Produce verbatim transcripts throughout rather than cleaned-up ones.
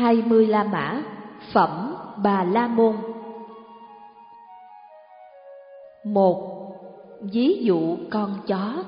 hai mươi La Mã, phẩm Bà La Môn. Một. Ví dụ con chó.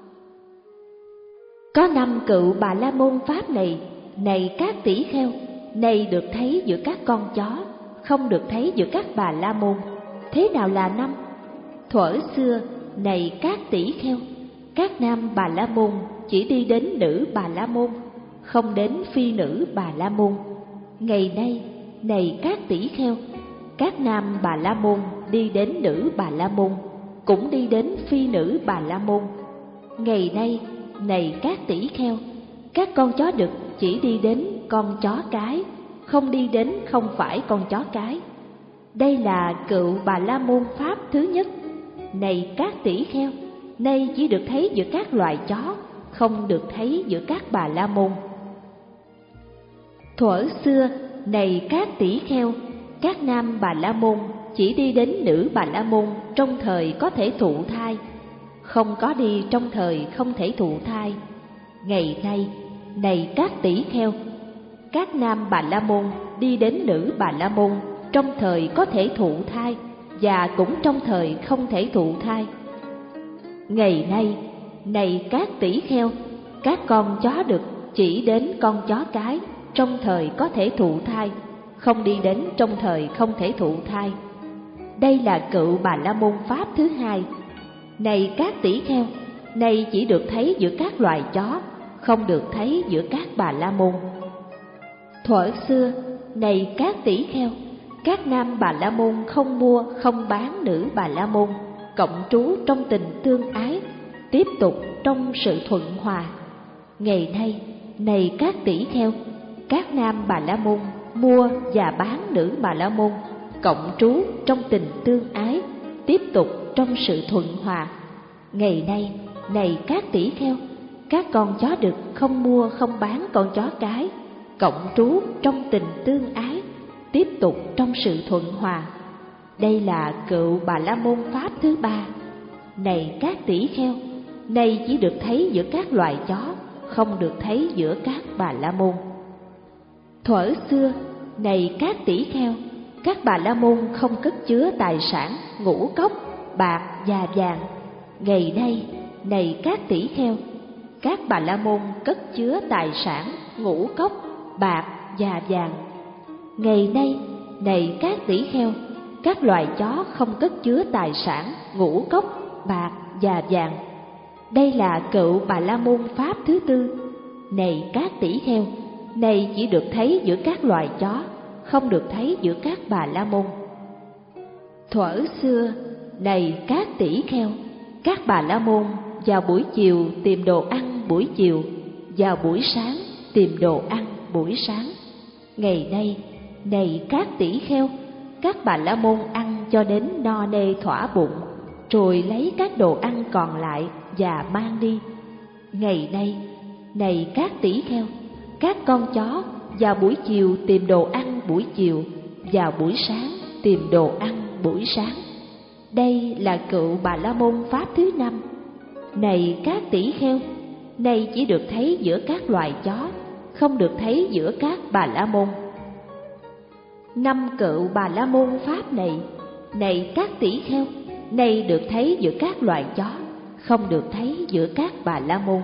Có năm cựu Bà La Môn pháp này, này các tỷ kheo, này được thấy giữa các con chó, không được thấy giữa các Bà La Môn. Thế nào là năm? Thuở xưa, này các tỷ kheo, các nam Bà La Môn chỉ đi đến nữ Bà La Môn, không đến phi nữ Bà La Môn. Ngày nay, này các tỷ kheo, các nam Bà La Môn đi đến nữ Bà La Môn, cũng đi đến phi nữ Bà La Môn. Ngày nay, này các tỷ kheo, các con chó đực chỉ đi đến con chó cái, không đi đến không phải con chó cái. Đây là cựu Bà La Môn pháp thứ nhất. Này các tỷ kheo, nay chỉ được thấy giữa các loài chó, không được thấy giữa các Bà La Môn. Thuở xưa, này các tỷ kheo, các nam Bà La Môn chỉ đi đến nữ Bà La Môn trong thời có thể thụ thai, không có đi trong thời không thể thụ thai. Ngày nay, này các tỷ kheo, các nam Bà La Môn đi đến nữ Bà La Môn trong thời có thể thụ thai và cũng trong thời không thể thụ thai. Ngày nay, này các tỷ kheo, các con chó đực chỉ đến con chó cái trong thời có thể thụ thai, không đi đến trong thời không thể thụ thai. Đây là cựu Bà La Môn pháp thứ hai. Này các tỷ kheo, nay chỉ được thấy giữa các loài chó, không được thấy giữa các Bà La Môn. Thuở xưa, này các tỷ kheo, các nam Bà La Môn không mua không bán nữ Bà La Môn, cộng trú trong tình tương ái, tiếp tục trong sự thuận hòa. Ngày nay, này các tỷ kheo, các nam Bà La Môn mua và bán nữ Bà La Môn, cộng trú trong tình tương ái, tiếp tục trong sự thuận hòa. Ngày nay, này các tỷ kheo, các con chó đực không mua không bán con chó cái, cộng trú trong tình tương ái, tiếp tục trong sự thuận hòa. Đây là cựu Bà La Môn pháp thứ ba. Này các tỷ kheo, nay chỉ được thấy giữa các loài chó, không được thấy giữa các Bà La Môn. Thuở xưa, này các tỷ kheo, các Bà La Môn không cất chứa tài sản ngũ cốc, bạc và vàng. Ngày nay, này các tỷ kheo, các Bà La Môn cất chứa tài sản ngũ cốc, bạc và vàng. Ngày nay, này các tỷ kheo, các loài chó không cất chứa tài sản ngũ cốc, bạc và vàng. Đây là cựu Bà La Môn pháp thứ tư. Này các tỷ kheo, này chỉ được thấy giữa các loài chó, không được thấy giữa các Bà La Môn. Thuở xưa, này các tỷ kheo, các Bà La Môn vào buổi chiều tìm đồ ăn buổi chiều, vào buổi sáng tìm đồ ăn buổi sáng. Ngày nay, này các tỷ kheo, các Bà La Môn ăn cho đến no nê thỏa bụng, rồi lấy các đồ ăn còn lại và mang đi. Ngày nay, này các tỷ kheo, các con chó vào buổi chiều tìm đồ ăn buổi chiều, vào buổi sáng tìm đồ ăn buổi sáng. Đây là cựu Bà La Môn pháp thứ năm. Này các tỷ kheo, nay chỉ được thấy giữa các loài chó, không được thấy giữa các Bà La Môn. Năm cựu Bà La Môn pháp này, này các tỷ kheo, nay được thấy giữa các loài chó, không được thấy giữa các Bà La Môn.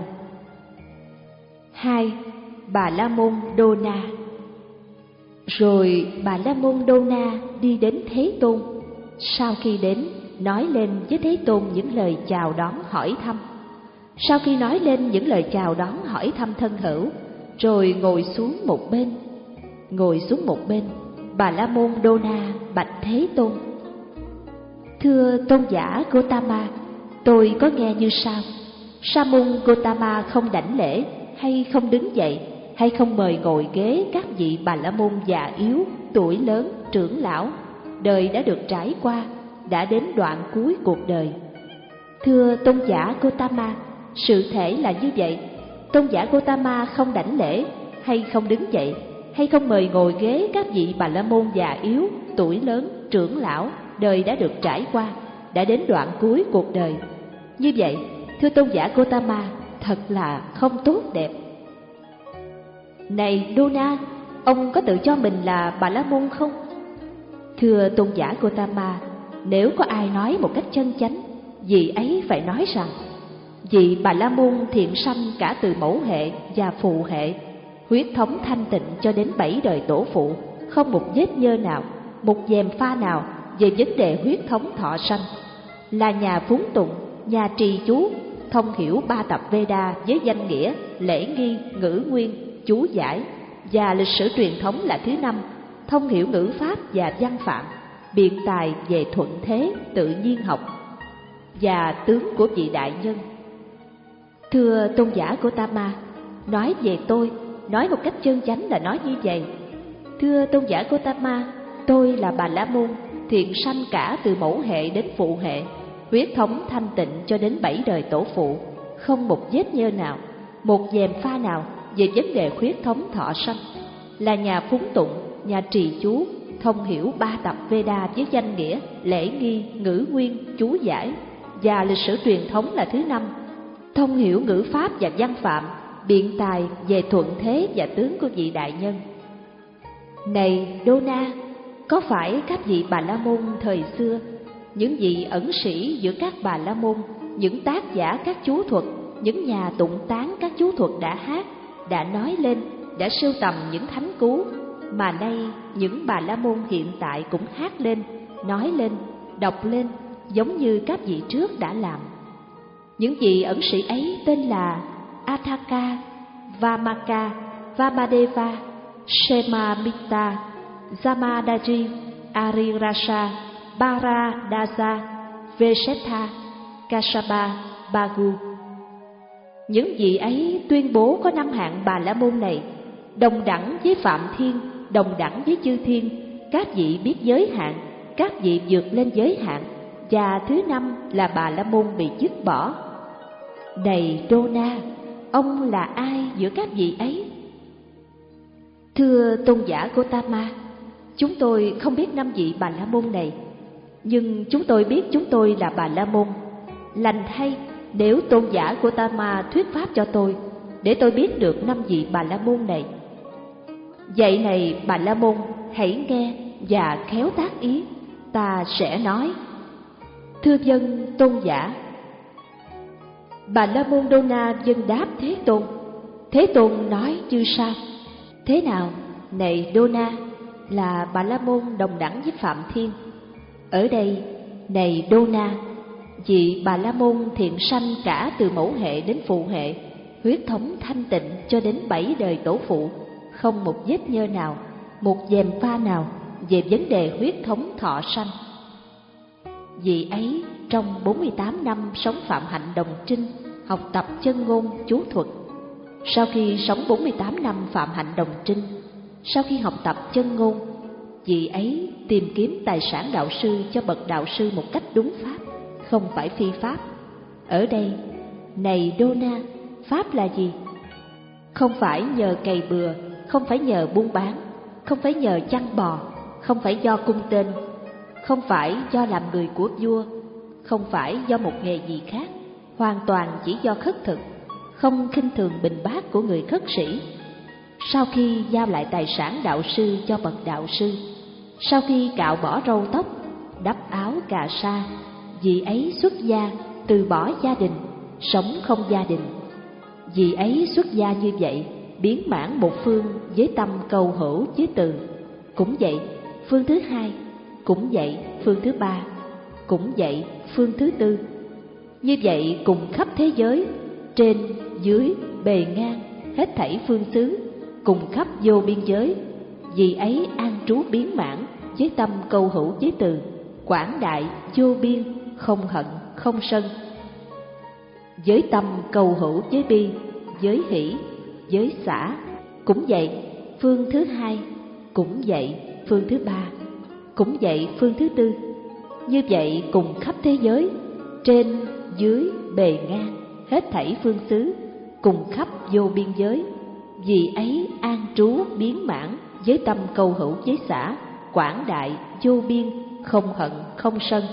Hai. Bà La Môn Đô Na. Rồi Bà La Môn Đô Na đi đến Thế Tôn. Sau khi đến, nói lên với Thế Tôn những lời chào đón hỏi thăm. Sau khi nói lên những lời chào đón hỏi thăm thân hữu, rồi ngồi xuống một bên. Ngồi xuống một bên, Bà La Môn Đô Na bạch Thế Tôn: Thưa tôn giả Gotama, tôi có nghe như sau: Sa môn Gotama không đảnh lễ, hay không đứng dậy, hay không mời ngồi ghế các vị Bà La Môn già yếu, tuổi lớn, trưởng lão, đời đã được trải qua, đã đến đoạn cuối cuộc đời. Thưa tôn giả Gotama, sự thể là như vậy. Tôn giả Gotama không đảnh lễ, hay không đứng dậy, hay không mời ngồi ghế các vị Bà La Môn già yếu, tuổi lớn, trưởng lão, đời đã được trải qua, đã đến đoạn cuối cuộc đời. Như vậy, thưa tôn giả Gotama, thật là không tốt đẹp. Này Đô Na, ông có tự cho mình là Bà La Môn không? Thưa tôn giả Gotama, nếu có ai nói một cách chân chánh, vị ấy phải nói rằng vị Bà La Môn thiện sanh cả từ mẫu hệ và phụ hệ, huyết thống thanh tịnh cho đến bảy đời tổ phụ, không một vết nhơ nào, một gièm pha nào về vấn đề huyết thống thọ sanh, là nhà phúng tụng, nhà trì chú, thông hiểu ba tập Veda với danh nghĩa, lễ nghi, ngữ nguyên, chú giải, và lịch sử truyền thống là thứ năm, thông hiểu ngữ pháp và văn phạm, biện tài về thuận thế, tự nhiên học và tướng của vị đại nhân. Thưa tôn giả Gotama, nói về tôi, nói một cách chân chánh là nói như vậy. Thưa tôn giả Gotama, tôi là Bà La Môn, thiện sanh cả từ mẫu hệ đến phụ hệ, huyết thống thanh tịnh cho đến bảy đời tổ phụ, không một vết nhơ nào, một gièm pha nào về vấn đề huyết thống thọ sanh, là nhà phúng tụng, nhà trì chú, thông hiểu ba tập Veda với danh nghĩa, lễ nghi, ngữ nguyên, chú giải, và lịch sử truyền thống là thứ năm, thông hiểu ngữ pháp và văn phạm, biện tài về thuận thế và tướng của vị đại nhân. Này Dona, có phải các vị Bà La Môn thời xưa, những vị ẩn sĩ giữa các Bà La Môn, những tác giả các chú thuật, những nhà tụng tán các chú thuật đã hát, đã nói lên, đã sưu tầm những thánh cú, mà nay những Bà La Môn hiện tại cũng hát lên, nói lên, đọc lên, giống như các vị trước đã làm. Những vị ẩn sĩ ấy tên là Athaka, Vamaka, Vamadeva, Shemamita, Jamadaji, Arirasa, Baradasa, Vesetha, Kasapa, Bagu. Những vị ấy tuyên bố có năm hạng Bà La Môn này, đồng đẳng với Phạm Thiên, đồng đẳng với chư thiên, các vị biết giới hạn, các vị vượt lên giới hạn, và thứ năm là Bà La Môn bị dứt bỏ. Này Dona, ông là ai giữa các vị ấy? Thưa tôn giả Gotama, chúng tôi không biết năm vị Bà La Môn này, nhưng chúng tôi biết chúng tôi là Bà La Môn. Lành thay nếu tôn giả Gotama thuyết pháp cho tôi, để tôi biết được năm vị Bà La Môn này. Vậy này Bà La Môn, hãy nghe và khéo tác ý, ta sẽ nói. Thưa dân tôn giả. Bà La Môn Dona dân đáp Thế Tôn. Thế Tôn nói như sau: thế nào, này Dona, là Bà La Môn đồng đẳng với Phạm Thiên? Ở đây, này Dona, vị Bà La Môn thiện sanh cả từ mẫu hệ đến phụ hệ, huyết thống thanh tịnh cho đến bảy đời tổ phụ, không một vết nhơ nào, một gièm pha nào về vấn đề huyết thống thọ sanh. Vị ấy trong bốn mươi tám năm sống phạm hạnh đồng trinh, học tập chân ngôn chú thuật. Sau khi sống bốn mươi tám năm phạm hạnh đồng trinh, sau khi học tập chân ngôn, vị ấy tìm kiếm tài sản đạo sư cho bậc đạo sư một cách đúng pháp, không phải phi pháp. Ở đây, này Dona, pháp là gì? Không phải nhờ cày bừa, không phải nhờ buôn bán, không phải nhờ chăn bò, không phải do cung tên, không phải do làm người của vua, không phải do một nghề gì khác, hoàn toàn chỉ do khất thực, không khinh thường bình bát của người khất sĩ. Sau khi giao lại tài sản đạo sư cho bậc đạo sư, sau khi cạo bỏ râu tóc, đắp áo cà sa, vị ấy xuất gia, từ bỏ gia đình, sống không gia đình. Vị ấy xuất gia như vậy, biến mãn một phương với tâm cầu hữu với từ. Cũng vậy, phương thứ hai, cũng vậy, phương thứ ba, cũng vậy, phương thứ tư. Như vậy cùng khắp thế giới, trên, dưới, bề ngang, hết thảy phương xứ, cùng khắp vô biên giới, vì ấy an trú biến mãn với tâm cầu hữu với từ, quảng đại, vô biên, không hận, không sân. Với tâm cầu hữu với bi, với hỷ, với xả, cũng vậy, phương thứ hai, cũng vậy, phương thứ ba, cũng vậy, phương thứ tư. Như vậy cùng khắp thế giới, trên, dưới, bề ngang, hết thảy phương xứ, cùng khắp vô biên giới, vì ấy an trú biến mãn với tâm cầu hữu với xả, quảng đại, vô biên, không hận, không sân.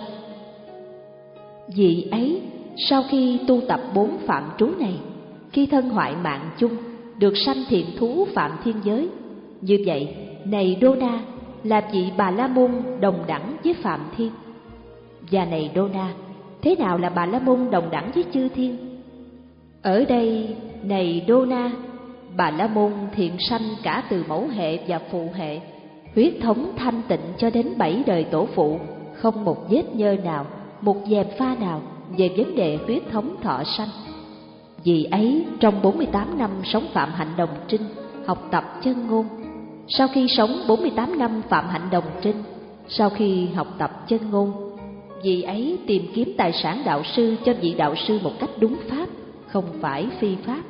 Vì ấy sau khi tu tập bốn phạm trú này, khi thân hoại mạng chung, được sanh thiện thú phạm thiên giới, Như vậy, này Đô Na, là vị Bà La Môn đồng đẳng với Phạm Thiên. Và này Đô Na, thế nào là Bà La Môn đồng đẳng với chư thiên? Ở đây, này Đô Na, Bà La Môn thiện sanh cả từ mẫu hệ và phụ hệ, huyết thống thanh tịnh cho đến bảy đời tổ phụ, không một vết nhơ nào, một dèm pha nào về vấn đề huyết thống thọ sanh. Vì ấy, trong bốn mươi tám năm sống phạm hạnh đồng trinh, học tập chân ngôn. Sau khi sống bốn mươi tám năm phạm hạnh đồng trinh, sau khi học tập chân ngôn, vì ấy tìm kiếm tài sản đạo sư cho vị đạo sư một cách đúng pháp, không phải phi pháp.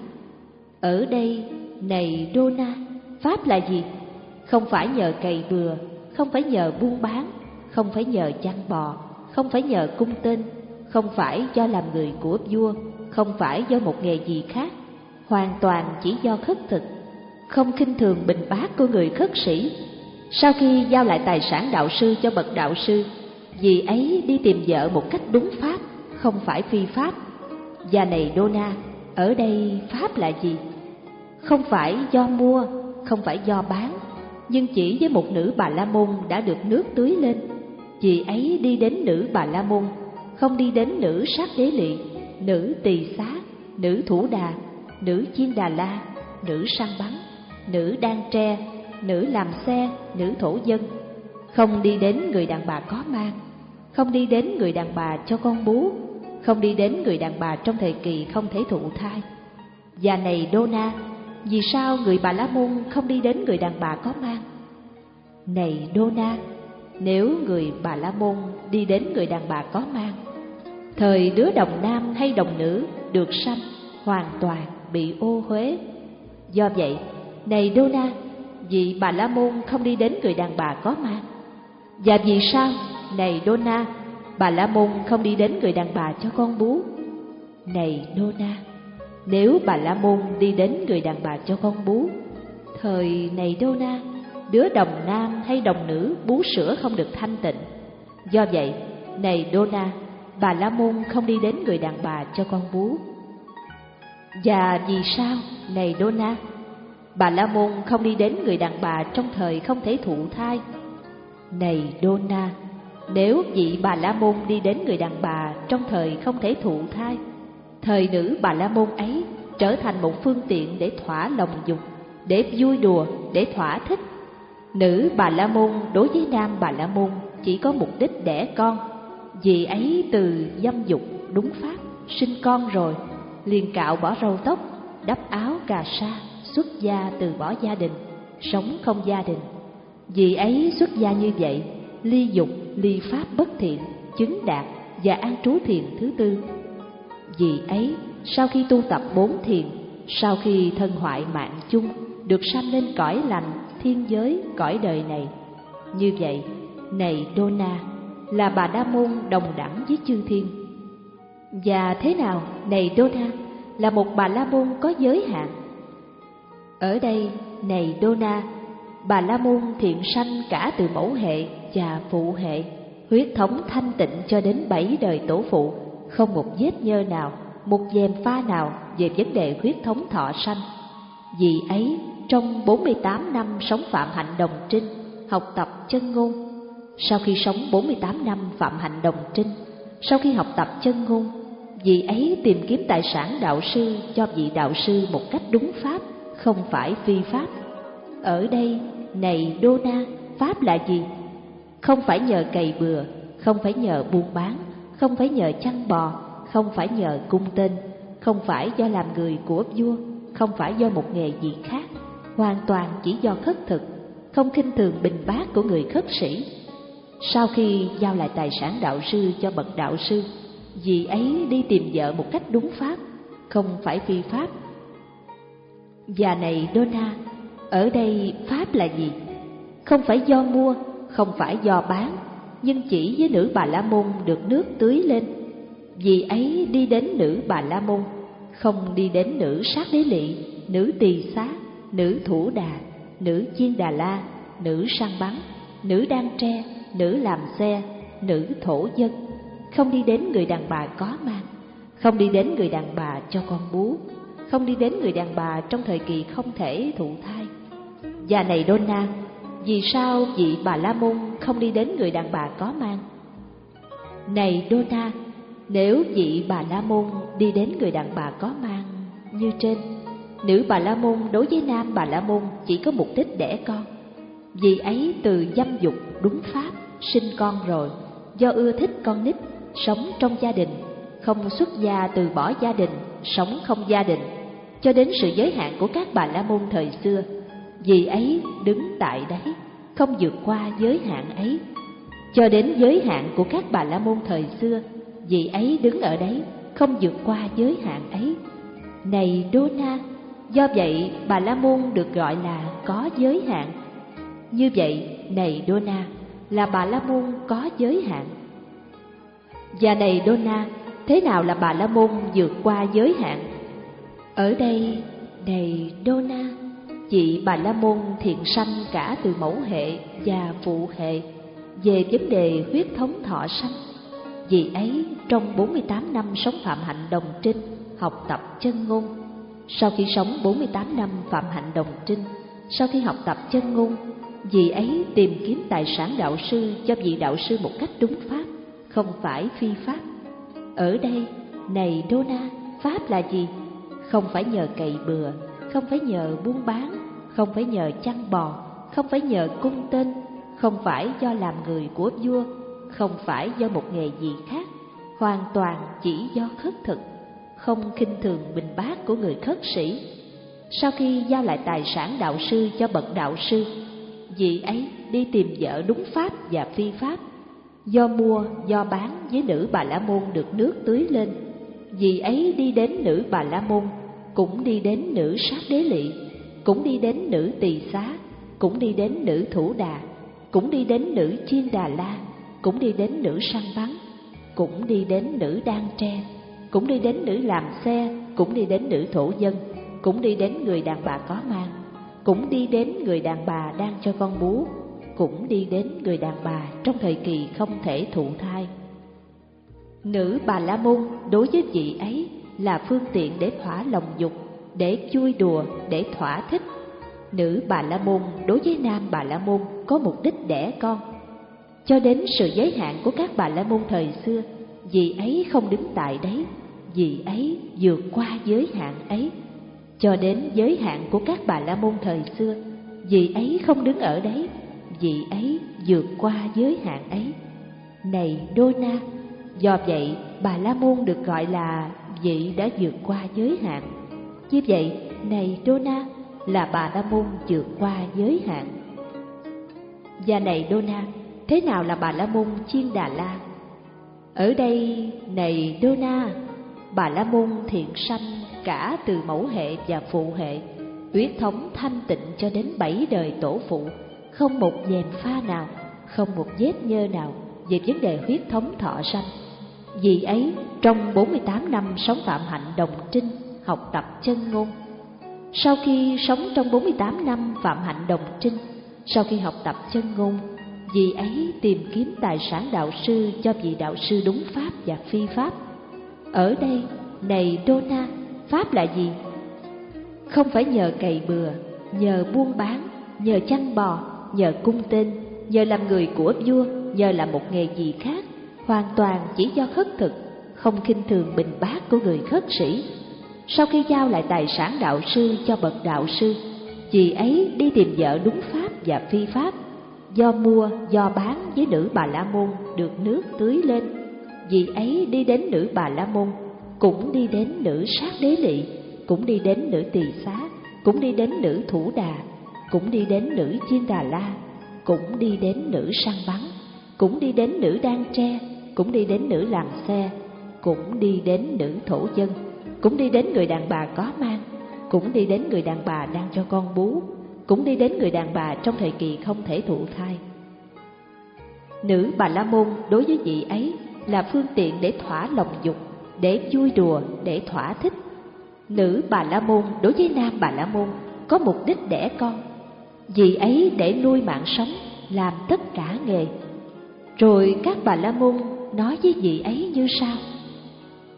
Ở đây, này Đô Na, pháp là gì? Không phải nhờ cày bừa, không phải nhờ buôn bán, không phải nhờ chăn bò, không phải nhờ cung tên, không phải do làm người của vua, không phải do một nghề gì khác, hoàn toàn chỉ do khất thực, không khinh thường bình bát của người khất sĩ. Sau khi giao lại tài sản đạo sư cho bậc đạo sư, vì ấy đi tìm vợ một cách đúng pháp, không phải phi pháp. Và này Đô Na, ở đây pháp là gì? Không phải do mua, không phải do bán, nhưng chỉ với một nữ Bà La Môn đã được nước tưới lên. Vì ấy đi đến nữ Bà La Môn, không đi đến nữ Sát Đế Lị, nữ Tỳ Xá, nữ Thủ Đà, nữ Chiên Đà La, nữ Săn Bắn, nữ Đan Tre, nữ Làm Xe, nữ Thổ Dân. Không đi đến người đàn bà có mang, không đi đến người đàn bà cho con bú, không đi đến người đàn bà trong thời kỳ không thể thụ thai. Và này Đô Na, vì sao người Bà La Môn không đi đến người đàn bà có mang? Này Đô Na, nếu người Bà La Môn đi đến người đàn bà có mang, thời đứa đồng nam hay đồng nữ được sanh hoàn toàn bị ô uế. Do vậy, này Đô Na, vị Bà La Môn không đi đến người đàn bà có mang. Và vì sao, này Đô Na, Bà La Môn không đi đến người đàn bà cho con bú? Này Đô Na, nếu Bà La Môn đi đến người đàn bà cho con bú, thời này Đô Na, đứa đồng nam hay đồng nữ bú sữa không được thanh tịnh. Do vậy, này Đô Na, Bà La Môn không đi đến người đàn bà cho con bú. Và vì sao, này Đô Na, Bà La Môn không đi đến người đàn bà trong thời không thể thụ thai? Này Đô Na, nếu vị Bà La Môn đi đến người đàn bà trong thời không thể thụ thai, thời nữ Bà La Môn ấy trở thành một phương tiện để thỏa lòng dục, để vui đùa, để thỏa thích. Nữ Bà La Môn đối với nam Bà La Môn chỉ có mục đích đẻ con. Vì ấy từ dâm dục đúng pháp, sinh con rồi, liền cạo bỏ râu tóc, đắp áo cà sa, xuất gia từ bỏ gia đình, sống không gia đình. Vì ấy xuất gia như vậy, ly dục, ly pháp bất thiện, chứng đạt và an trú thiền thứ tư. Vì ấy, sau khi tu tập bốn thiền, sau khi thân hoại mạng chung, được sanh lên cõi lành, thiên giới, cõi đời này. Như vậy, này Đô Na, là Bà La Môn đồng đẳng với chư thiên. Và thế nào, này Đô Na, là một Bà La Môn có giới hạn? Ở đây, này Đô Na, Bà La Môn thiện sanh cả từ mẫu hệ và phụ hệ, huyết thống thanh tịnh cho đến bảy đời tổ phụ, không một vết nhơ nào, một dèm pha nào về vấn đề huyết thống thọ sanh. Vì ấy, trong bốn mươi tám năm sống phạm hạnh đồng trinh, học tập chân ngôn. Sau khi sống bốn mươi tám năm phạm hạnh đồng trinh, sau khi học tập chân ngôn, vì ấy tìm kiếm tài sản đạo sư cho vị đạo sư một cách đúng pháp, không phải phi pháp. Ở đây, này Đô Na, pháp là gì? Không phải nhờ cày bừa, không phải nhờ buôn bán, không phải nhờ chăn bò, không phải nhờ cung tên, không phải do làm người của vua, không phải do một nghề gì khác, hoàn toàn chỉ do khất thực, không khinh thường bình bát của người khất sĩ. Sau khi giao lại tài sản đạo sư cho bậc đạo sư, vì ấy đi tìm vợ một cách đúng pháp, không phải phi pháp. Và này Đô Na, ở đây pháp là gì? Không phải do mua, không phải do bán, nhưng chỉ với nữ Bà La Môn được nước tưới lên. Vì ấy đi đến nữ Bà La Môn, không đi đến nữ Sát Đế Lị, nữ Tỳ Xá, nữ Thủ Đà, nữ Chiên Đà La, nữ Săn Bắn, nữ Đan Tre, nữ Làm Xe, nữ Thổ Dân. Không đi đến người đàn bà có mang, không đi đến người đàn bà cho con bú, không đi đến người đàn bà trong thời kỳ không thể thụ thai. Và này Đô Na, vì sao vị Bà La Môn không đi đến người đàn bà có mang? Này Đô Na, nếu vị Bà La Môn đi đến người đàn bà có mang như trên, nữ Bà La Môn đối với nam Bà La Môn chỉ có mục đích đẻ con. Vì ấy từ dâm dục đúng pháp sinh con rồi, do ưa thích con nít, sống trong gia đình, không xuất gia từ bỏ gia đình, sống không gia đình, cho đến sự giới hạn của các Bà La Môn thời xưa. Vì ấy đứng tại đấy, không vượt qua giới hạn ấy, cho đến giới hạn của các Bà La Môn thời xưa. Vì ấy đứng ở đấy, không vượt qua giới hạn ấy. Này Đô Na, do vậy Bà La Môn được gọi là có giới hạn. Như vậy, này Đô Na, là Bà La Môn có giới hạn. Và này Đô Na, thế nào là Bà La Môn vượt qua giới hạn? Ở đây, này Đô Na, vị Bà La Môn thiện sanh cả từ mẫu hệ và phụ hệ về vấn đề huyết thống thọ sanh. Vì ấy, trong bốn mươi tám năm sống phạm hạnh đồng trinh, học tập chân ngôn. Sau khi sống bốn mươi tám năm phạm hạnh đồng trinh, sau khi học tập chân ngôn, vì ấy tìm kiếm tài sản đạo sư cho vị đạo sư một cách đúng pháp, không phải phi pháp. Ở đây, này Đô Na, pháp là gì? Không phải nhờ cày bừa, không phải nhờ buôn bán, không phải nhờ chăn bò, không phải nhờ cung tên, không phải do làm người của vua, không phải do một nghề gì khác, hoàn toàn chỉ do khất thực, không khinh thường bình bát của người khất sĩ. Sau khi giao lại tài sản đạo sư cho bậc đạo sư, vị ấy đi tìm vợ đúng pháp và phi pháp, do mua do bán với nữ Bà La Môn được nước tưới lên. Vị ấy đi đến nữ Bà La Môn, cũng đi đến nữ Sát Đế Lị, cũng đi đến nữ Tỳ Xá, cũng đi đến nữ Thủ Đà, cũng đi đến nữ Chiên Đà La, cũng đi đến nữ Săn Bắn, cũng đi đến nữ Đan Tre, cũng đi đến nữ làm xe, cũng đi đến nữ thổ dân, cũng đi đến người đàn bà có mang, cũng đi đến người đàn bà đang cho con bú, cũng đi đến người đàn bà trong thời kỳ không thể thụ thai. Nữ Bà La Môn đối với vị ấy là phương tiện để thỏa lòng dục, để vui đùa, để thỏa thích. Nữ Bà La Môn đối với nam Bà La Môn có mục đích đẻ con. Cho đến sự giới hạn của các Bà La Môn thời xưa, vị ấy không đứng tại đấy, vị ấy vượt qua giới hạn ấy. Cho đến giới hạn của các Bà La Môn thời xưa, vị ấy không đứng ở đấy, vị ấy vượt qua giới hạn ấy. Này Đô Na, do vậy Bà La Môn được gọi là vị đã vượt qua giới hạn. Như vậy, này Đô Na, là Bà La Môn vượt qua giới hạn. Và này Đô Na, thế nào là Bà La Môn Chiên Đà La? Ở đây, này Đô Na, Bà La Môn thiện sanh cả từ mẫu hệ và phụ hệ, huyết thống thanh tịnh cho đến bảy đời tổ phụ, không một gièm pha nào, không một vết nhơ nào về vấn đề huyết thống thọ sanh. Vì ấy, trong bốn mươi tám năm sống phạm hạnh đồng trinh, học tập chân ngôn. Sau khi sống trong bốn mươi tám năm phạm hạnh đồng trinh, sau khi học tập chân ngôn, vì ấy tìm kiếm tài sản đạo sư cho vị đạo sư đúng pháp và phi pháp. Ở đây, này Đô Na, pháp là gì? Không phải nhờ cày bừa, nhờ buôn bán, nhờ chăn bò, nhờ cung tên, nhờ làm người của vua, nhờ làm một nghề gì khác, hoàn toàn chỉ do khất thực, không khinh thường bình bát của người khất sĩ. Sau khi giao lại tài sản đạo sư cho bậc đạo sư, vì ấy đi tìm vợ đúng pháp và phi pháp, do mua do bán với nữ Bà La Môn được nước tưới lên. Vì ấy đi đến nữ Bà La Môn, cũng đi đến nữ Sát Đế Lị, cũng đi đến nữ Tỳ Xá, cũng đi đến nữ Thủ Đà, cũng đi đến nữ Chiên Đà La, cũng đi đến nữ Săn Bắn, cũng đi đến nữ Đan Tre, cũng đi đến nữ làm xe, cũng đi đến nữ thổ dân, cũng đi đến người đàn bà có mang, cũng đi đến người đàn bà đang cho con bú, cũng đi đến người đàn bà trong thời kỳ không thể thụ thai. Nữ Bà La Môn đối với vị ấy là phương tiện để thỏa lòng dục, để vui đùa, để thỏa thích. Nữ Bà La Môn đối với nam Bà La Môn có mục đích đẻ con. Vị ấy để nuôi mạng sống, làm tất cả nghề. Rồi các Bà La Môn nói với vị ấy như sau: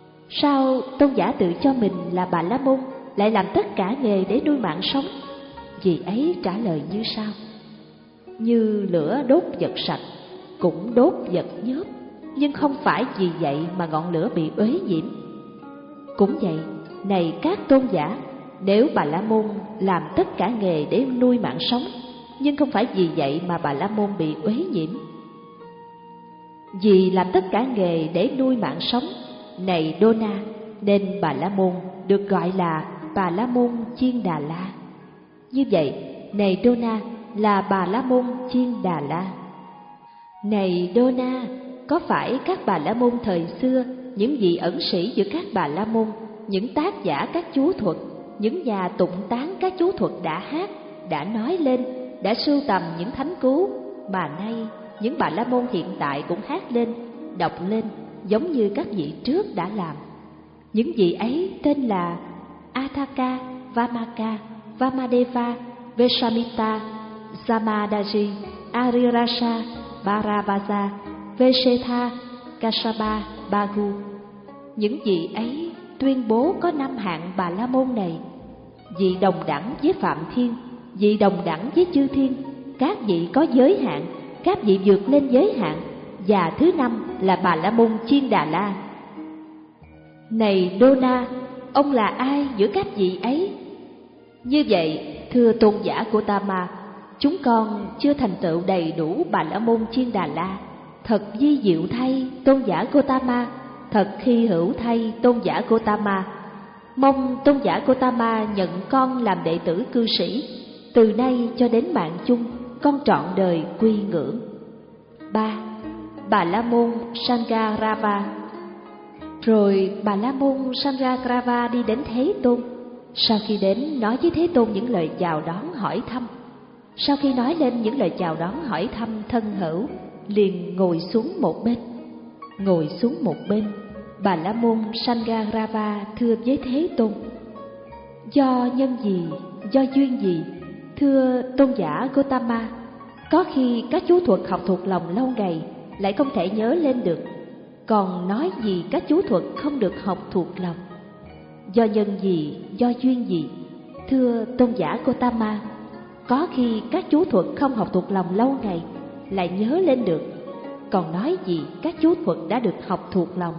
sao tôn giả tự cho mình là Bà La Môn lại làm tất cả nghề để nuôi mạng sống? Vị ấy trả lời như sau: như lửa đốt vật sạch, cũng đốt vật nhớp, nhưng không phải vì vậy mà ngọn lửa bị uế nhiễm. Cũng vậy, này các tôn giả, nếu Bà La Môn làm tất cả nghề để nuôi mạng sống, nhưng không phải vì vậy mà Bà La Môn bị uế nhiễm. Vì làm tất cả nghề để nuôi mạng sống, này Đô Na, nên Bà La Môn được gọi là Bà La Môn Chiên Đà La. Như vậy, này Đô Na là Bà La Môn Chiên Đà La. Này Đô Na, có phải các Bà La Môn thời xưa, những vị ẩn sĩ giữa các Bà La Môn, những tác giả các chú thuật, những nhà tụng tán các chú thuật đã hát, đã nói lên, đã sưu tầm những thánh cứu, mà nay những Bà La Môn hiện tại cũng hát lên, đọc lên, giống như các vị trước đã làm. Những vị ấy tên là Athaka, Vamaka, Vamadeva, Veshamita, Samadaji, Arirasa, Bharavaja, Vesetha, Kasapa, Bagu. Những vị ấy tuyên bố có năm hạng Bà La Môn này: vị đồng đẳng với Phạm Thiên, vị đồng đẳng với chư thiên, các vị có giới hạn, các vị vượt lên giới hạn, và thứ năm là Bà La Môn Chiên Đà La. Này Đô Na, ông là ai giữa các vị ấy? Như vậy, thưa tôn giả Gotama, chúng con chưa thành tựu đầy đủ Bà La Môn Chiên Đà La. Thật vi diệu thay, tôn giả Gotama, thật hy hữu thay, tôn giả Gotama. Mong tôn giả Gotama nhận con làm đệ tử cư sĩ, từ nay cho đến mạng chung, con trọn đời quy ngưỡng. Ba. Bà La Môn Sangarava. Rồi Bà La Môn Sangarava đi đến Thế Tôn. Sau khi đến, nói với Thế Tôn những lời chào đón hỏi thăm. Sau khi nói lên những lời chào đón hỏi thăm thân hữu, liền ngồi xuống một bên. Ngồi xuống một bên, Bà La Môn Sangarava thưa với Thế Tôn: do nhân gì, do duyên gì, thưa tôn giả Gotama, có khi các chú thuật học thuộc lòng lâu ngày lại không thể nhớ lên được, còn nói gì các chú thuật không được học thuộc lòng. Do nhân gì, do duyên gì, thưa tôn giả Gotama, có khi các chú thuật không học thuộc lòng lâu ngày lại nhớ lên được, còn nói gì các chú thuật đã được học thuộc lòng.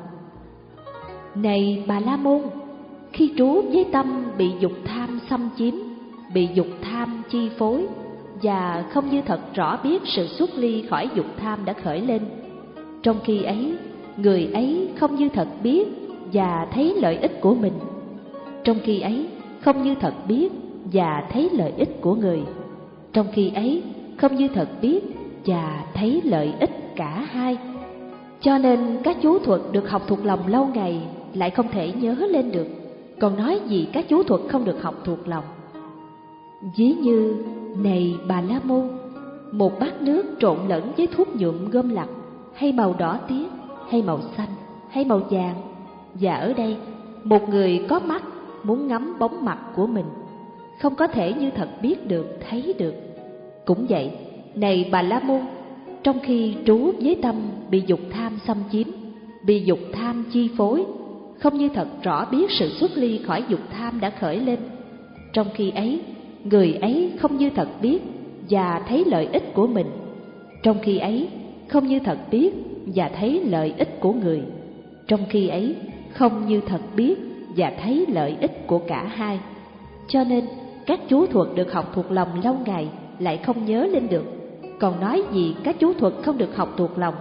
Này Bà La Môn, khi trú với tâm bị dục tham xâm chiếm, bị dục tham chi phối, và không như thật rõ biết sự xuất ly khỏi dục tham đã khởi lên, trong khi ấy người ấy không như thật biết và thấy lợi ích của mình, trong khi ấy không như thật biết và thấy lợi ích của người, trong khi ấy không như thật biết và thấy lợi ích cả hai. Cho nên các chú thuật được học thuộc lòng lâu ngày lại không thể nhớ lên được, còn nói gì các chú thuật không được học thuộc lòng. Ví như, này Bà La Môn, một bát nước trộn lẫn với thuốc nhuộm gom lặt, hay màu đỏ tía, hay màu xanh, hay màu vàng, và ở đây một người có mắt muốn ngắm bóng mặt của mình, không có thể như thật biết được, thấy được. Cũng vậy, này Bà La Môn, trong khi trú với tâm bị dục tham xâm chiếm, bị dục tham chi phối, không như thật rõ biết sự xuất ly khỏi dục tham đã khởi lên, trong khi ấy người ấy không như thật biết và thấy lợi ích của mình, trong khi ấy không như thật biết và thấy lợi ích của người, trong khi ấy không như thật biết và thấy lợi ích của cả hai. Cho nên các chú thuật được học thuộc lòng lâu ngày lại không nhớ lên được, còn nói gì các chú thuật không được học thuộc lòng.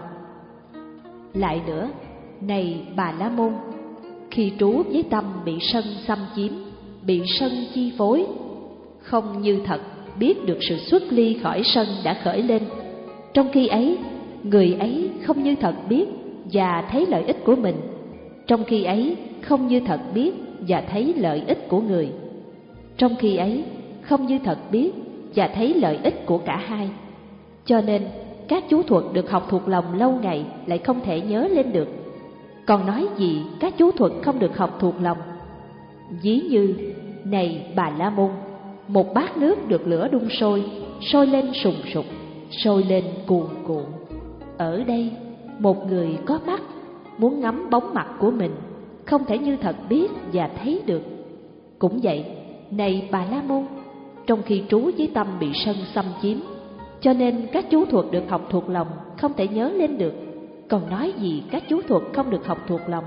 Lại nữa, này Bà La Môn, khi trú với tâm bị sân xâm chiếm, bị sân chi phối, không như thật biết được sự xuất ly khỏi sân đã khởi lên, trong khi ấy người ấy không như thật biết và thấy lợi ích của mình, trong khi ấy không như thật biết và thấy lợi ích của người, trong khi ấy không như thật biết và thấy lợi ích của cả hai. Cho nên các chú thuật được học thuộc lòng lâu ngày lại không thể nhớ lên được, còn nói gì các chú thuật không được học thuộc lòng. Ví như, này Bà La Môn, một bát nước được lửa đun sôi, sôi lên sùng sục, sôi lên cuồn cuộn. Ở đây một người có mắt muốn ngắm bóng mặt của mình, không thể như thật biết và thấy được. Cũng vậy, này Bà La Môn, trong khi trú với tâm bị sân xâm chiếm, cho nên các chú thuật được học thuộc lòng không thể nhớ lên được, còn nói gì các chú thuật không được học thuộc lòng.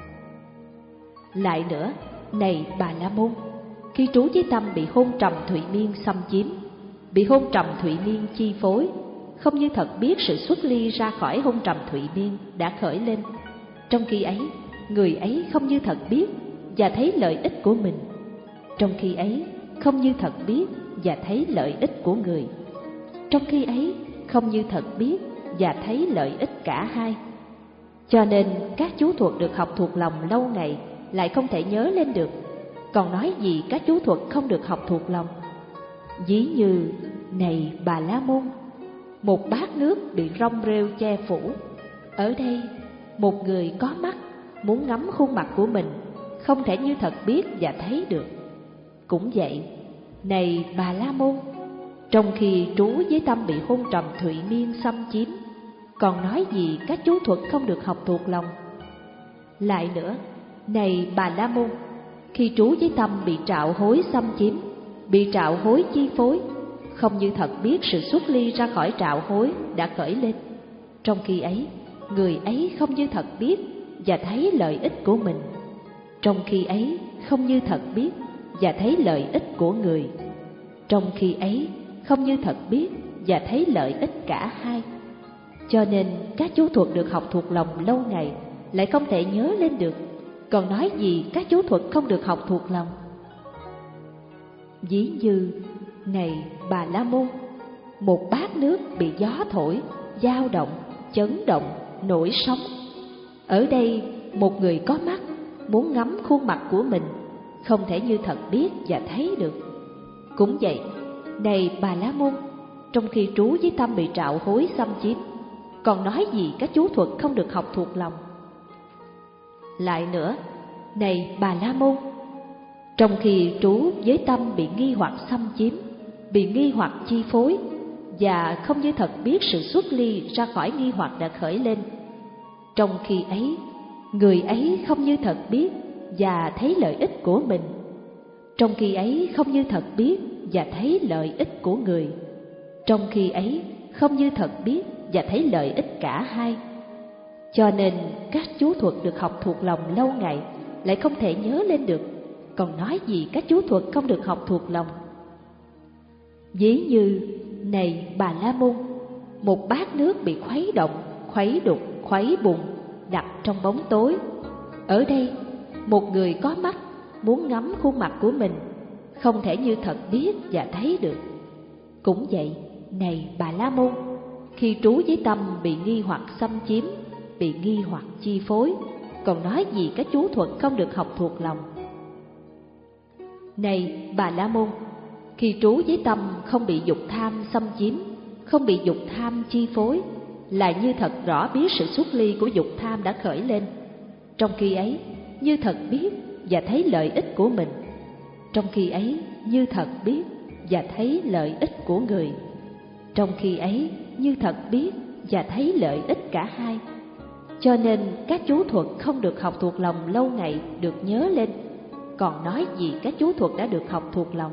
Lại nữa, này Bà La Môn, khi trú với tâm bị hôn trầm thụy miên xâm chiếm, bị hôn trầm thụy miên chi phối, không như thật biết sự xuất ly ra khỏi hôn trầm thụy miên đã khởi lên, trong khi ấy người ấy không như thật biết và thấy lợi ích của mình, trong khi ấy không như thật biết và thấy lợi ích của người, trong khi ấy không như thật biết và thấy lợi ích cả hai. Cho nên các chú thuật được học thuộc lòng lâu ngày lại không thể nhớ lên được, còn nói gì các chú thuật không được học thuộc lòng. Ví như, này Bà La Môn, một bát nước bị rong rêu che phủ, ở đây một người có mắt muốn ngắm khuôn mặt của mình, không thể như thật biết và thấy được. Cũng vậy, này Bà La Môn, trong khi trú với tâm bị hôn trầm thụy miên xâm chiếm, còn nói gì các chú thuật không được học thuộc lòng. Lại nữa, này Bà La Môn, khi trú với tâm bị trạo hối xâm chiếm, bị trạo hối chi phối, không như thật biết sự xuất ly ra khỏi trạo hối đã khởi lên, trong khi ấy người ấy không như thật biết và thấy lợi ích của mình, trong khi ấy không như thật biết và thấy lợi ích của người, trong khi ấy không như thật biết và thấy lợi ích cả hai. Cho nên các chú thuật được học thuộc lòng lâu ngày lại không thể nhớ lên được, còn nói gì các chú thuật không được học thuộc lòng. Ví như, này Bà La Môn, một bát nước bị gió thổi, dao động, chấn động, nổi sóng, ở đây một người có mắt muốn ngắm khuôn mặt của mình, không thể như thật biết và thấy được. Cũng vậy, này Bà La Môn, trong khi trú với tâm bị trạo hối xâm chiếm, còn nói gì các chú thuật không được học thuộc lòng. Lại nữa, này Bà La Môn, trong khi trú với tâm bị nghi hoặc xâm chiếm, bị nghi hoặc chi phối, và không như thật biết sự xuất ly ra khỏi nghi hoặc đã khởi lên, trong khi ấy người ấy không như thật biết và thấy lợi ích của mình, trong khi ấy không như thật biết và thấy lợi ích của người, trong khi ấy không như thật biết và thấy lợi ích cả hai. Cho nên các chú thuật được học thuộc lòng lâu ngày lại không thể nhớ lên được, còn nói gì các chú thuật không được học thuộc lòng. Ví như, này Bà La Môn, một bát nước bị khuấy động, khuấy đục, khuấy bùng, đặt trong bóng tối, ở đây một người có mắt muốn ngắm khuôn mặt của mình, không thể như thật biết và thấy được. Cũng vậy, này Bà La Môn, khi trú với tâm bị nghi hoặc xâm chiếm, bị nghi hoặc chi phối, còn nói gì các chú thuật không được học thuộc lòng. Này Bà La Môn, khi trú với tâm không bị dục tham xâm chiếm, không bị dục tham chi phối, lại như thật rõ biết sự xuất ly của dục tham đã khởi lên, trong khi ấy như thật biết và thấy lợi ích của mình, trong khi ấy như thật biết và thấy lợi ích của người, trong khi ấy như thật biết và thấy lợi ích cả hai. Cho nên các chú thuật không được học thuộc lòng lâu ngày được nhớ lên, còn nói gì các chú thuật đã được học thuộc lòng.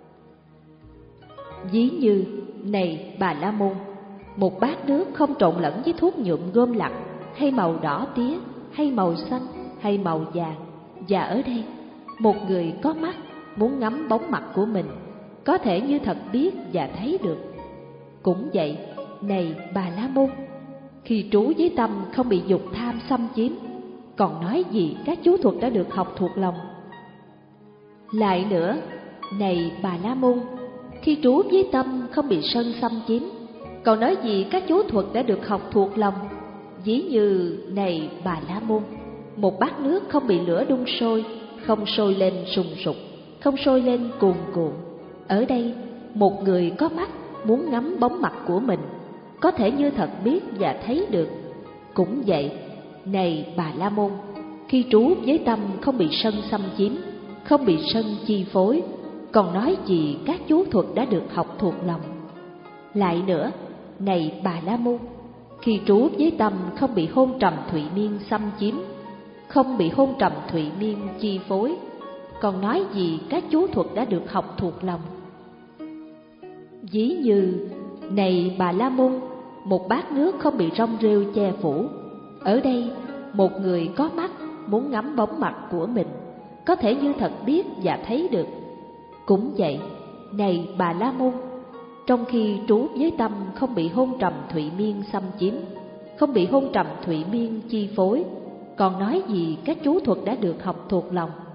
Ví như, này Bà La Môn, một bát nước không trộn lẫn với thuốc nhuộm gôm lặt, hay màu đỏ tía, hay màu xanh, hay màu vàng, và ở đây một người có mắt muốn ngắm bóng mặt của mình, có thể như thật biết và thấy được. Cũng vậy, này Bà La Môn, khi trú với tâm không bị dục tham xâm chiếm, còn nói gì các chú thuật đã được học thuộc lòng. Lại nữa, này Bà La Môn, khi trú với tâm không bị sân xâm chiếm, còn nói gì các chú thuật đã được học thuộc lòng. Ví như, này Bà La Môn, một bát nước không bị lửa đun sôi, không sôi lên sùng sục, không sôi lên cuồn cuộn, ở đây một người có mắt muốn ngắm bóng mặt của mình, có thể như thật biết và thấy được. Cũng vậy, này Bà La Môn, khi trú với tâm không bị sân xâm chiếm, không bị sân chi phối, còn nói gì các chú thuật đã được học thuộc lòng. Lại nữa, này Bà La Môn, khi trú với tâm không bị hôn trầm thụy miên xâm chiếm, không bị hôn trầm thụy miên chi phối, còn nói gì các chú thuật đã được học thuộc lòng. Ví như, này Bà La Môn, một bát nước không bị rong rêu che phủ. Ở đây, một người có mắt muốn ngắm bóng mặt của mình, có thể như thật biết và thấy được. Cũng vậy, này Bà La Môn, trong khi trú với tâm không bị hôn trầm thụy miên xâm chiếm, không bị hôn trầm thụy miên chi phối, còn nói gì các chú thuật đã được học thuộc lòng.